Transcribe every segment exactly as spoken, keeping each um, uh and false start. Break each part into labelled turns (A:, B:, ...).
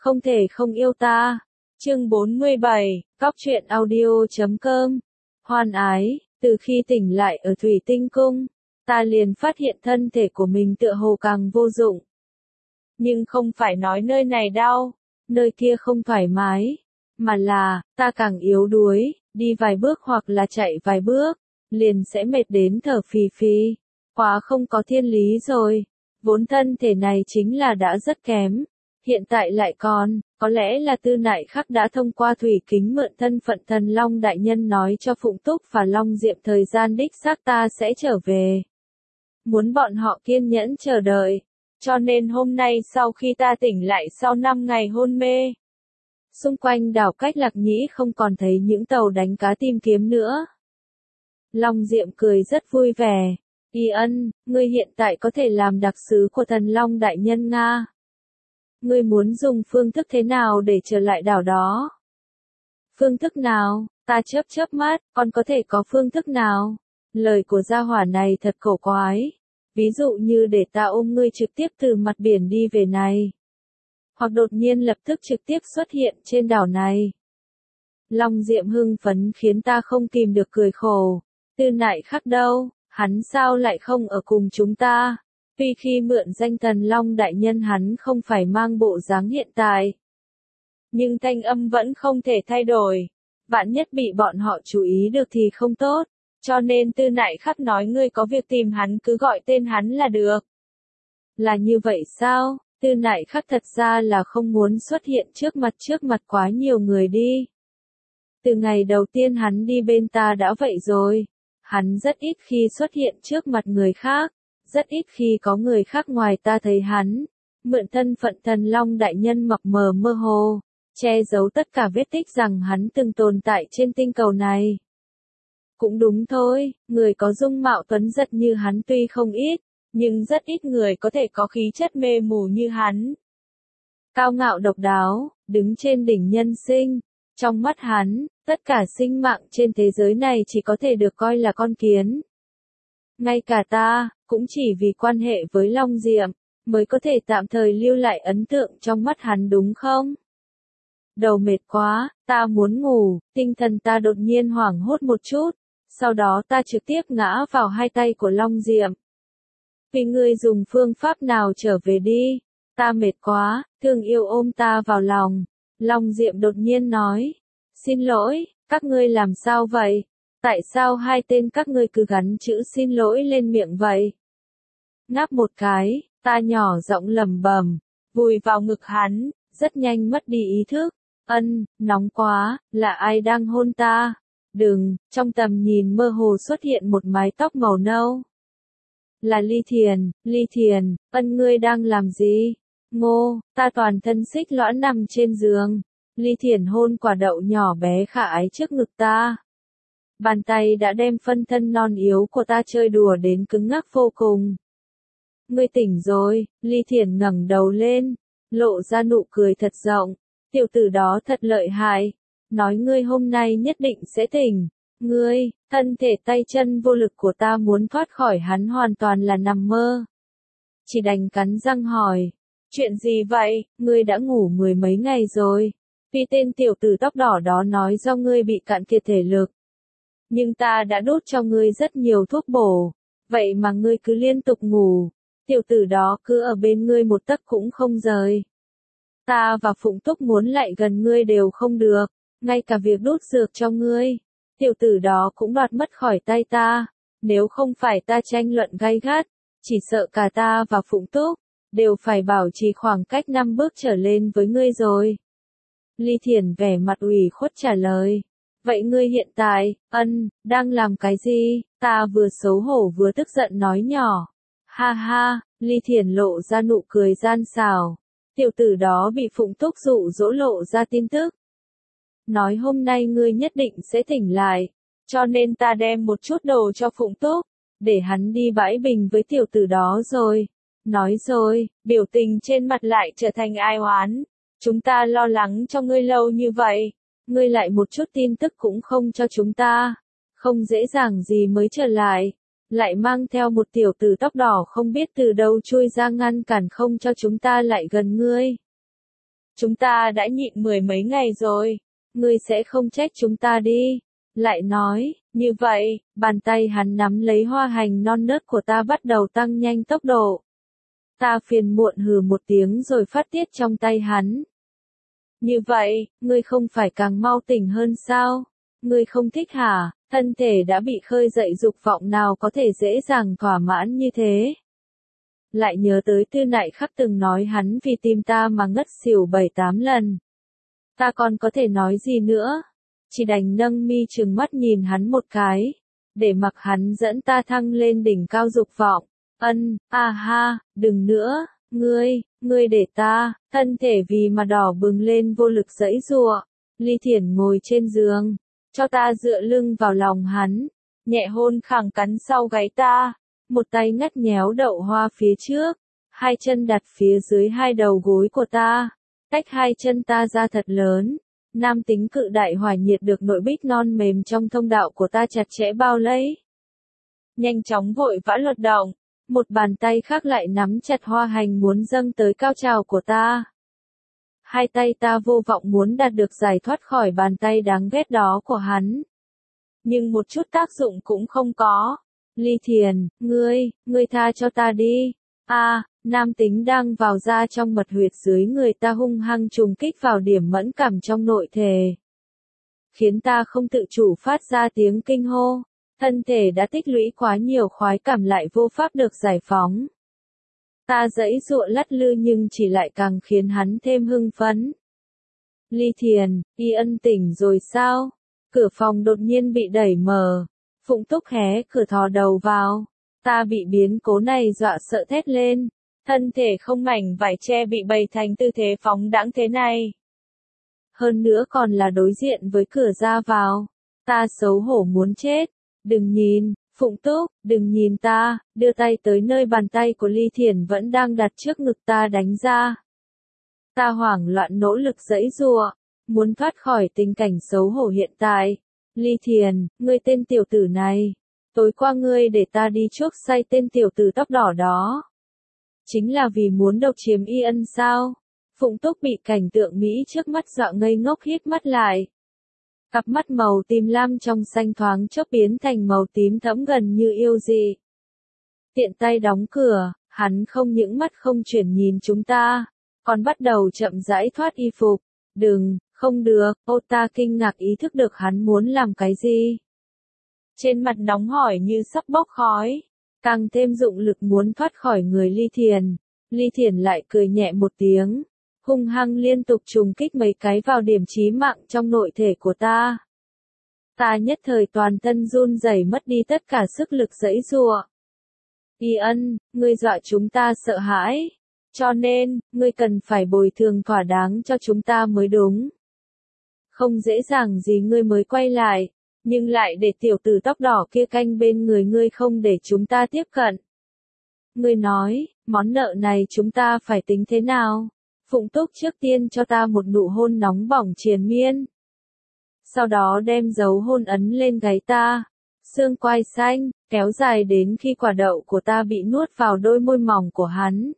A: không thể không yêu ta. Chương bốn mươi bảy, Cóc truyện audio chấm com. Hoan ái, từ khi tỉnh lại ở Thủy Tinh Cung, ta liền phát hiện thân thể của mình tựa hồ càng vô dụng. Nhưng không phải nói nơi này đau, nơi kia không thoải mái, mà là, ta càng yếu đuối, đi vài bước hoặc là chạy vài bước, liền sẽ mệt đến thở phì phì. Quá không có thiên lý rồi, vốn thân thể này chính là đã rất kém, hiện tại lại còn, có lẽ là Tư Nại Khắc đã thông qua thủy kính mượn thân phận Thần Long Đại Nhân nói cho Phụng Túc và Long Diệm thời gian đích xác ta sẽ trở về. Muốn bọn họ kiên nhẫn chờ đợi, cho nên hôm nay sau khi ta tỉnh lại sau năm ngày hôn mê, xung quanh đảo Cách Lạc Nhĩ không còn thấy những tàu đánh cá tìm kiếm nữa. Long Diệm cười rất vui vẻ. Y Ân, ngươi hiện tại có thể làm đặc sứ của Thần Long Đại Nhân Nga. Ngươi muốn dùng phương thức thế nào để trở lại đảo đó? Phương thức nào? Ta chớp chớp mắt, còn có thể có phương thức nào? Lời của gia hỏa này thật cổ quái. Ví dụ như để ta ôm ngươi trực tiếp từ mặt biển đi về này. Hoặc đột nhiên lập tức trực tiếp xuất hiện trên đảo này. Long Diệm hưng phấn khiến ta không kìm được cười khổ. Tư Nại Khắc đâu? Hắn sao lại không ở cùng chúng ta? Tuy khi mượn danh Thần Long Đại Nhân hắn không phải mang bộ dáng hiện tại. Nhưng thanh âm vẫn không thể thay đổi. Vạn nhất bị bọn họ chú ý được thì không tốt. Cho nên Tư Nại Khắc nói ngươi có việc tìm hắn cứ gọi tên hắn là được. Là như vậy sao? Tư Nại Khắc thật ra là không muốn xuất hiện trước mặt trước mặt quá nhiều người đi. Từ ngày đầu tiên hắn đi bên ta đã vậy rồi. Hắn rất ít khi xuất hiện trước mặt người khác, rất ít khi có người khác ngoài ta thấy hắn, mượn thân phận Thần Long Đại Nhân mập mờ mơ hồ, che giấu tất cả vết tích rằng hắn từng tồn tại trên tinh cầu này. Cũng đúng thôi, người có dung mạo tuấn giật như hắn tuy không ít, nhưng rất ít người có thể có khí chất mê mù như hắn. Cao ngạo độc đáo, đứng trên đỉnh nhân sinh. Trong mắt hắn, tất cả sinh mạng trên thế giới này chỉ có thể được coi là con kiến. Ngay cả ta, cũng chỉ vì quan hệ với Long Diệm, mới có thể tạm thời lưu lại ấn tượng trong mắt hắn đúng không? Đầu mệt quá, ta muốn ngủ, tinh thần ta đột nhiên hoảng hốt một chút, sau đó ta trực tiếp ngã vào hai tay của Long Diệm. Vì ngươi dùng phương pháp nào trở về đi, ta mệt quá, thương yêu ôm ta vào lòng. Long Diệm đột nhiên nói, xin lỗi, các ngươi làm sao vậy? Tại sao hai tên các ngươi cứ gắn chữ xin lỗi lên miệng vậy? Ngáp một cái, ta nhỏ giọng lẩm bẩm, vùi vào ngực hắn, rất nhanh mất đi ý thức. Ân, nóng quá, là ai đang hôn ta? Đừng, trong tầm nhìn mơ hồ xuất hiện một mái tóc màu nâu. Là Ly Thiền, Ly Thiền, Ân ngươi đang làm gì? Ngô, ta toàn thân xích lõa nằm trên giường. Ly Thiền hôn quả đậu nhỏ bé khả ái trước ngực ta. Bàn tay đã đem phân thân non yếu của ta chơi đùa đến cứng ngắc vô cùng. Ngươi tỉnh rồi, Ly Thiền ngẩng đầu lên, lộ ra nụ cười thật rộng. Tiểu tử đó thật lợi hại. Nói ngươi hôm nay nhất định sẽ tỉnh. Ngươi, thân thể tay chân vô lực của ta muốn thoát khỏi hắn hoàn toàn là nằm mơ. Chỉ đành cắn răng hỏi. Chuyện gì vậy, ngươi đã ngủ mười mấy ngày rồi. Vì tên tiểu tử tóc đỏ đó nói do ngươi bị cạn kiệt thể lực. Nhưng ta đã đút cho ngươi rất nhiều thuốc bổ. Vậy mà ngươi cứ liên tục ngủ. Tiểu tử đó cứ ở bên ngươi một tấc cũng không rời. Ta và Phụng Túc muốn lại gần ngươi đều không được. Ngay cả việc đút dược cho ngươi. Tiểu tử đó cũng đoạt mất khỏi tay ta. Nếu không phải ta tranh luận gay gắt, chỉ sợ cả ta và Phụng Túc đều phải bảo trì khoảng cách năm bước trở lên với ngươi rồi. Ly Thiền vẻ mặt ủy khuất trả lời. Vậy ngươi hiện tại, Ân, đang làm cái gì? Ta vừa xấu hổ vừa tức giận nói nhỏ. Ha ha, Ly Thiền lộ ra nụ cười gian xảo. Tiểu tử đó bị Phụng Túc dụ dỗ lộ ra tin tức. Nói hôm nay ngươi nhất định sẽ tỉnh lại. Cho nên ta đem một chút đồ cho Phụng Túc, để hắn đi bãi bình với tiểu tử đó rồi. Nói rồi, biểu tình trên mặt lại trở thành ai oán. Chúng ta lo lắng cho ngươi lâu như vậy. Ngươi lại một chút tin tức cũng không cho chúng ta. Không dễ dàng gì mới trở lại. Lại mang theo một tiểu tử tóc đỏ không biết từ đâu chui ra ngăn cản không cho chúng ta lại gần ngươi. Chúng ta đã nhịn mười mấy ngày rồi, ngươi sẽ không trách chúng ta đi. Lại nói, như vậy, bàn tay hắn nắm lấy hoa hành non nớt của ta bắt đầu tăng nhanh tốc độ. Ta phiền muộn hừ một tiếng rồi phát tiết trong tay hắn. Như vậy, ngươi không phải càng mau tỉnh hơn sao? Ngươi không thích hả? Thân thể đã bị khơi dậy dục vọng nào có thể dễ dàng thỏa mãn như thế? Lại nhớ tới Tư Nại Khắc từng nói hắn vì tìm ta mà ngất xỉu bảy tám lần. Ta còn có thể nói gì nữa? Chỉ đành nâng mi trừng mắt nhìn hắn một cái, để mặc hắn dẫn ta thăng lên đỉnh cao dục vọng. Ân, a ha, đừng nữa, ngươi, ngươi để ta, thân thể vì mà đỏ bừng lên vô lực giãy giụa. Ly Thiển ngồi trên giường, cho ta dựa lưng vào lòng hắn, nhẹ hôn khẳng cắn sau gáy ta, một tay ngắt nhéo đậu hoa phía trước, hai chân đặt phía dưới hai đầu gối của ta, cách hai chân ta ra thật lớn. Nam tính cự đại hỏa nhiệt được nội bích non mềm trong thông đạo của ta chặt chẽ bao lấy. Nhanh chóng vội vã luật động, một bàn tay khác lại nắm chặt hoa hành muốn dâng tới cao trào của ta. Hai tay ta vô vọng muốn đạt được giải thoát khỏi bàn tay đáng ghét đó của hắn. Nhưng một chút tác dụng cũng không có. Ly Thiền, ngươi, ngươi tha cho ta đi. A, à, nam tính đang vào ra trong mật huyệt dưới người ta hung hăng trùng kích vào điểm mẫn cảm trong nội thể. Khiến ta không tự chủ phát ra tiếng kinh hô. Thân thể đã tích lũy quá nhiều khoái cảm lại vô pháp được giải phóng. Ta giãy giụa lắc lư nhưng chỉ lại càng khiến hắn thêm hưng phấn. Ly Thiền, Y Ân tỉnh rồi sao? Cửa phòng đột nhiên bị đẩy mở. Phụng Túc hé cửa thò đầu vào. Ta bị biến cố này dọa sợ thét lên. Thân thể không mảnh vải che bị bày thành tư thế phóng đãng thế này. Hơn nữa còn là đối diện với cửa ra vào. Ta xấu hổ muốn chết. Đừng nhìn, Phụng Túc, đừng nhìn ta, đưa tay tới nơi bàn tay của Ly Thiển vẫn đang đặt trước ngực ta đánh ra. Ta hoảng loạn nỗ lực giãy giụa, muốn thoát khỏi tình cảnh xấu hổ hiện tại. Ly Thiển, ngươi tên tiểu tử này, tối qua ngươi để ta đi chuốc say tên tiểu tử tóc đỏ đó. Chính là vì muốn độc chiếm Y Ân sao? Phụng Túc bị cảnh tượng Mỹ trước mắt dọa ngây ngốc hít mắt lại. Cặp mắt màu tím lam trong xanh thoáng chốc biến thành màu tím thẫm gần như yêu dị. Tiện tay đóng cửa, hắn không những mắt không chuyển nhìn chúng ta, còn bắt đầu chậm rãi thoát y phục. Đừng, không được, ô ta kinh ngạc ý thức được hắn muốn làm cái gì. Trên mặt nóng hổi như sắp bốc khói, càng thêm dụng lực muốn thoát khỏi người Ly Thiền. Ly Thiền lại cười nhẹ một tiếng. Hung hăng liên tục trùng kích mấy cái vào điểm chí mạng trong nội thể của ta. Ta nhất thời toàn thân run rẩy mất đi tất cả sức lực giãy giụa. Y Ân, ngươi dọa chúng ta sợ hãi. Cho nên, ngươi cần phải bồi thường thỏa đáng cho chúng ta mới đúng. Không dễ dàng gì ngươi mới quay lại, nhưng lại để tiểu tử tóc đỏ kia canh bên người ngươi không để chúng ta tiếp cận. Ngươi nói, món nợ này chúng ta phải tính thế nào? Phụng Túc trước tiên cho ta một nụ hôn nóng bỏng triền miên. Sau đó đem dấu hôn ấn lên gáy ta, xương quai xanh, kéo dài đến khi quả đậu của ta bị nuốt vào đôi môi mỏng của hắn.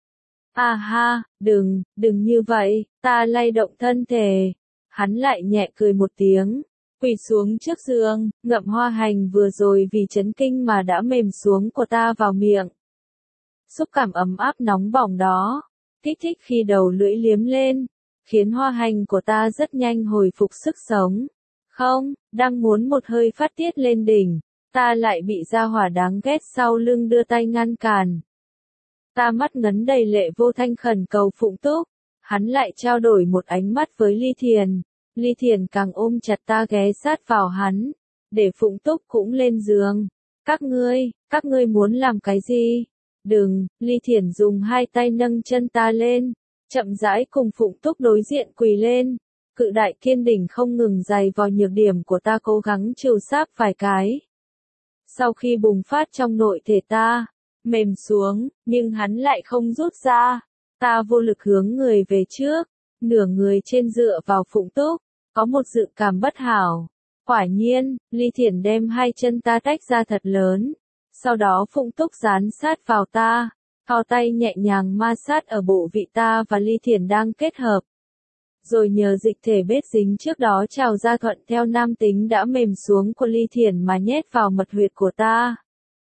A: À ha, đừng, đừng như vậy, ta lay động thân thể. Hắn lại nhẹ cười một tiếng, quỳ xuống trước giường, ngậm hoa hành vừa rồi vì chấn kinh mà đã mềm xuống của ta vào miệng. Xúc cảm ấm áp nóng bỏng đó, kích thích khi đầu lưỡi liếm lên, khiến hoa hành của ta rất nhanh hồi phục sức sống. Không, đang muốn một hơi phát tiết lên đỉnh, ta lại bị gia hỏa đáng ghét sau lưng đưa tay ngăn cản. Ta mắt ngấn đầy lệ vô thanh khẩn cầu Phụng Túc, hắn lại trao đổi một ánh mắt với Ly Thiền. Ly Thiền càng ôm chặt ta ghé sát vào hắn, để Phụng Túc cũng lên giường. Các ngươi, các ngươi muốn làm cái gì? Đừng, Ly Thiển dùng hai tay nâng chân ta lên, chậm rãi cùng Phụng Túc đối diện quỳ lên. Cự đại kiên đỉnh không ngừng giày vào nhược điểm của ta cố gắng trừ sáp vài cái. Sau khi bùng phát trong nội thể ta, mềm xuống, nhưng hắn lại không rút ra. Ta vô lực hướng người về trước, nửa người trên dựa vào Phụng Túc, có một dự cảm bất hảo. Quả nhiên, Ly Thiển đem hai chân ta tách ra thật lớn. Sau đó Phụng Túc dán sát vào ta, thò tay nhẹ nhàng ma sát ở bộ vị ta và Ly Thiển đang kết hợp. rồi nhờ dịch thể bết dính trước đó trào ra thuận theo nam tính đã mềm xuống của Ly Thiển mà nhét vào mật huyệt của ta.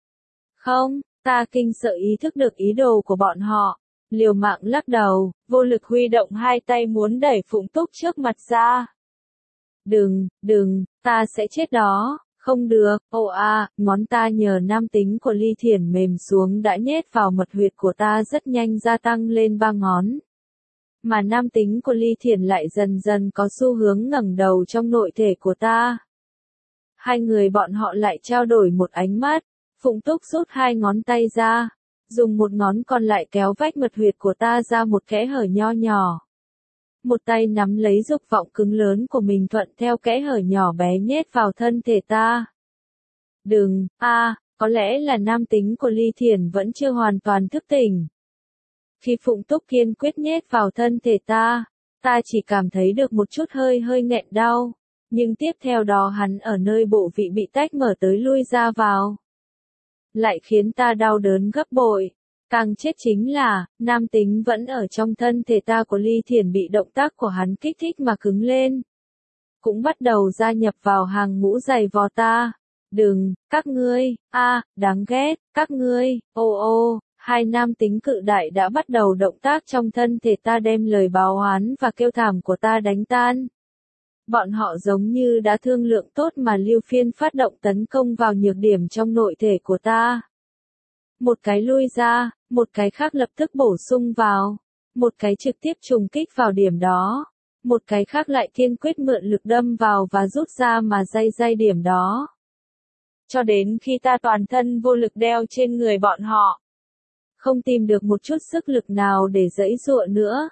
A: Không, ta kinh sợ ý thức được ý đồ của bọn họ, liều mạng lắc đầu, vô lực huy động hai tay muốn đẩy Phụng Túc trước mặt ra. Đừng, đừng, ta sẽ chết đó. Không được, ồ à, ngón ta nhờ nam tính của Ly Thiển mềm xuống đã nhét vào mật huyệt của ta rất nhanh gia tăng lên ba ngón. Mà nam tính của Ly Thiển lại dần dần có xu hướng ngẩng đầu trong nội thể của ta. Hai người bọn họ lại trao đổi một ánh mắt, Phụng Túc rút hai ngón tay ra, dùng một ngón còn lại kéo vách mật huyệt của ta ra một kẽ hở nho nhỏ. Một tay nắm lấy dục vọng cứng lớn của mình thuận theo kẽ hở nhỏ bé nhét vào thân thể ta. Đừng, a, à, có lẽ là nam tính của Ly Thiển vẫn chưa hoàn toàn thức tỉnh. Khi Phụng Túc kiên quyết nhét vào thân thể ta, ta chỉ cảm thấy được một chút hơi hơi nghẹn đau, nhưng tiếp theo đó hắn ở nơi bộ vị bị tách mở tới lui ra vào, lại khiến ta đau đớn gấp bội. Càng chết chính là, nam tính vẫn ở trong thân thể ta của Ly Thiển bị động tác của hắn kích thích mà cứng lên. Cũng bắt đầu gia nhập vào hàng ngũ giày vò ta. Đừng, các ngươi, a, à, đáng ghét, các ngươi, ô ô, hai nam tính cự đại đã bắt đầu động tác trong thân thể ta đem lời báo oán và kêu thảm của ta đánh tan. Bọn họ giống như đã thương lượng tốt mà Lưu Phiên phát động tấn công vào nhược điểm trong nội thể của ta. Một cái lui ra, một cái khác lập tức bổ sung vào, một cái trực tiếp trùng kích vào điểm đó, một cái khác lại kiên quyết mượn lực đâm vào và rút ra mà day day điểm đó. Cho đến khi ta toàn thân vô lực đeo trên người bọn họ, không tìm được một chút sức lực nào để giãy giụa nữa.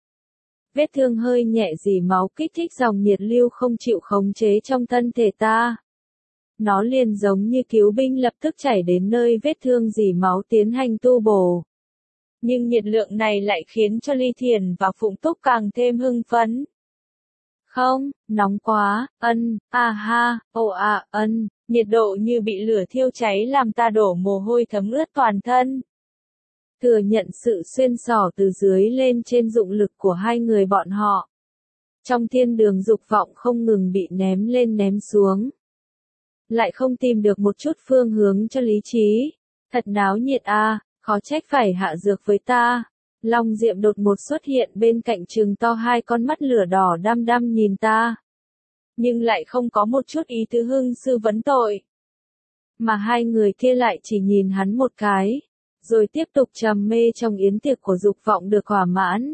A: Vết thương hơi nhẹ rỉ máu kích thích dòng nhiệt lưu không chịu khống chế trong thân thể ta. Nó liền giống như cứu binh lập tức chảy đến nơi vết thương rỉ máu tiến hành tu bổ. Nhưng nhiệt lượng này lại khiến cho Ly Thiển và Phụng Túc càng thêm hưng phấn. Không, nóng quá, ân, a ha, ồ à, ân, nhiệt độ như bị lửa thiêu cháy làm ta đổ mồ hôi thấm ướt toàn thân. Thừa nhận sự xuyên xỏ từ dưới lên trên dụng lực của hai người bọn họ. Trong thiên đường dục vọng không ngừng bị ném lên ném xuống. Lại không tìm được một chút phương hướng cho lý trí. Thật náo nhiệt a, à, khó trách phải hạ dược với ta. Long Diệm đột ngột xuất hiện bên cạnh trừng to hai con mắt lửa đỏ đăm đăm nhìn ta. Nhưng lại không có một chút ý tứ hưng sư vấn tội. Mà hai người kia lại chỉ nhìn hắn một cái, rồi tiếp tục trầm mê trong yến tiệc của dục vọng được thỏa mãn.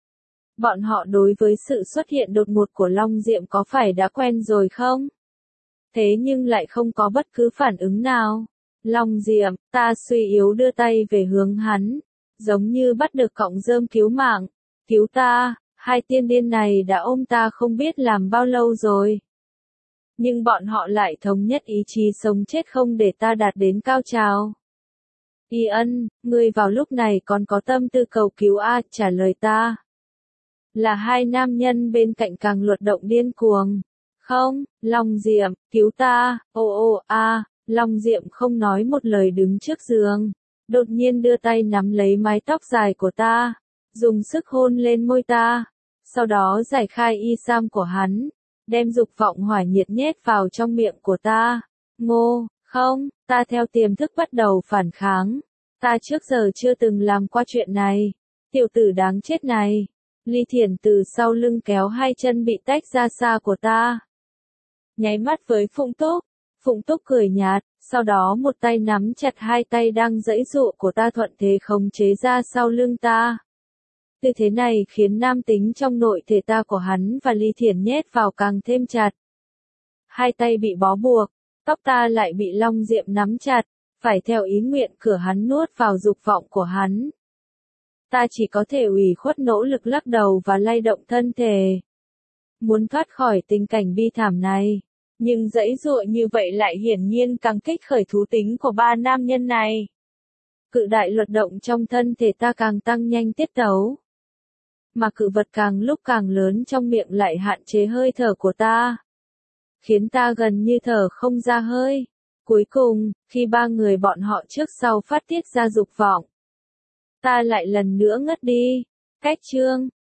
A: Bọn họ đối với sự xuất hiện đột ngột của Long Diệm có phải đã quen rồi không? Thế nhưng lại không có bất cứ phản ứng nào. Long Diệm, ta suy yếu đưa tay về hướng hắn, giống như bắt được cọng rơm cứu mạng. Cứu ta, hai tiên điên này đã ôm ta không biết làm bao lâu rồi. Nhưng bọn họ lại thống nhất ý chí sống chết không để ta đạt đến cao trào. Y ân, ngươi vào lúc này còn có tâm tư cầu cứu a, trả lời ta. Là hai nam nhân bên cạnh càng luật động điên cuồng. Không, Long Diệm, cứu ta, ô ô a, Long Diệm không nói một lời đứng trước giường. Đột nhiên đưa tay nắm lấy mái tóc dài của ta, dùng sức hôn lên môi ta, sau đó giải khai y sam của hắn, đem dục vọng hỏa nhiệt nhét vào trong miệng của ta. Ngô, không, ta theo tiềm thức bắt đầu phản kháng. Ta trước giờ chưa từng làm qua chuyện này. Tiểu tử đáng chết này. Ly Thiển từ sau lưng kéo hai chân bị tách ra xa của ta. Nháy mắt với Phụng Túc. Phụng Túc cười nhạt, sau đó một tay nắm chặt hai tay đang giãy giụa của ta thuận thế khống chế ra sau lưng ta. Tư thế này khiến nam tính trong nội thể ta của hắn và Ly Thiển nhét vào càng thêm chặt. Hai tay bị bó buộc, tóc ta lại bị Long Diệm nắm chặt, phải theo ý nguyện cửa hắn nuốt vào dục vọng của hắn. Ta chỉ có thể ủy khuất nỗ lực lắc đầu và lay động thân thể. Muốn thoát khỏi tình cảnh bi thảm này. Nhưng giãy giụa như vậy lại hiển nhiên càng kích khởi thú tính của ba nam nhân này. Cự đại luật động trong thân thể ta càng tăng nhanh tiết tấu. Mà cự vật càng lúc càng lớn trong miệng lại hạn chế hơi thở của ta. Khiến ta gần như thở không ra hơi. Cuối cùng, khi ba người bọn họ trước sau phát tiết ra dục vọng, ta lại lần nữa ngất đi. Cách chương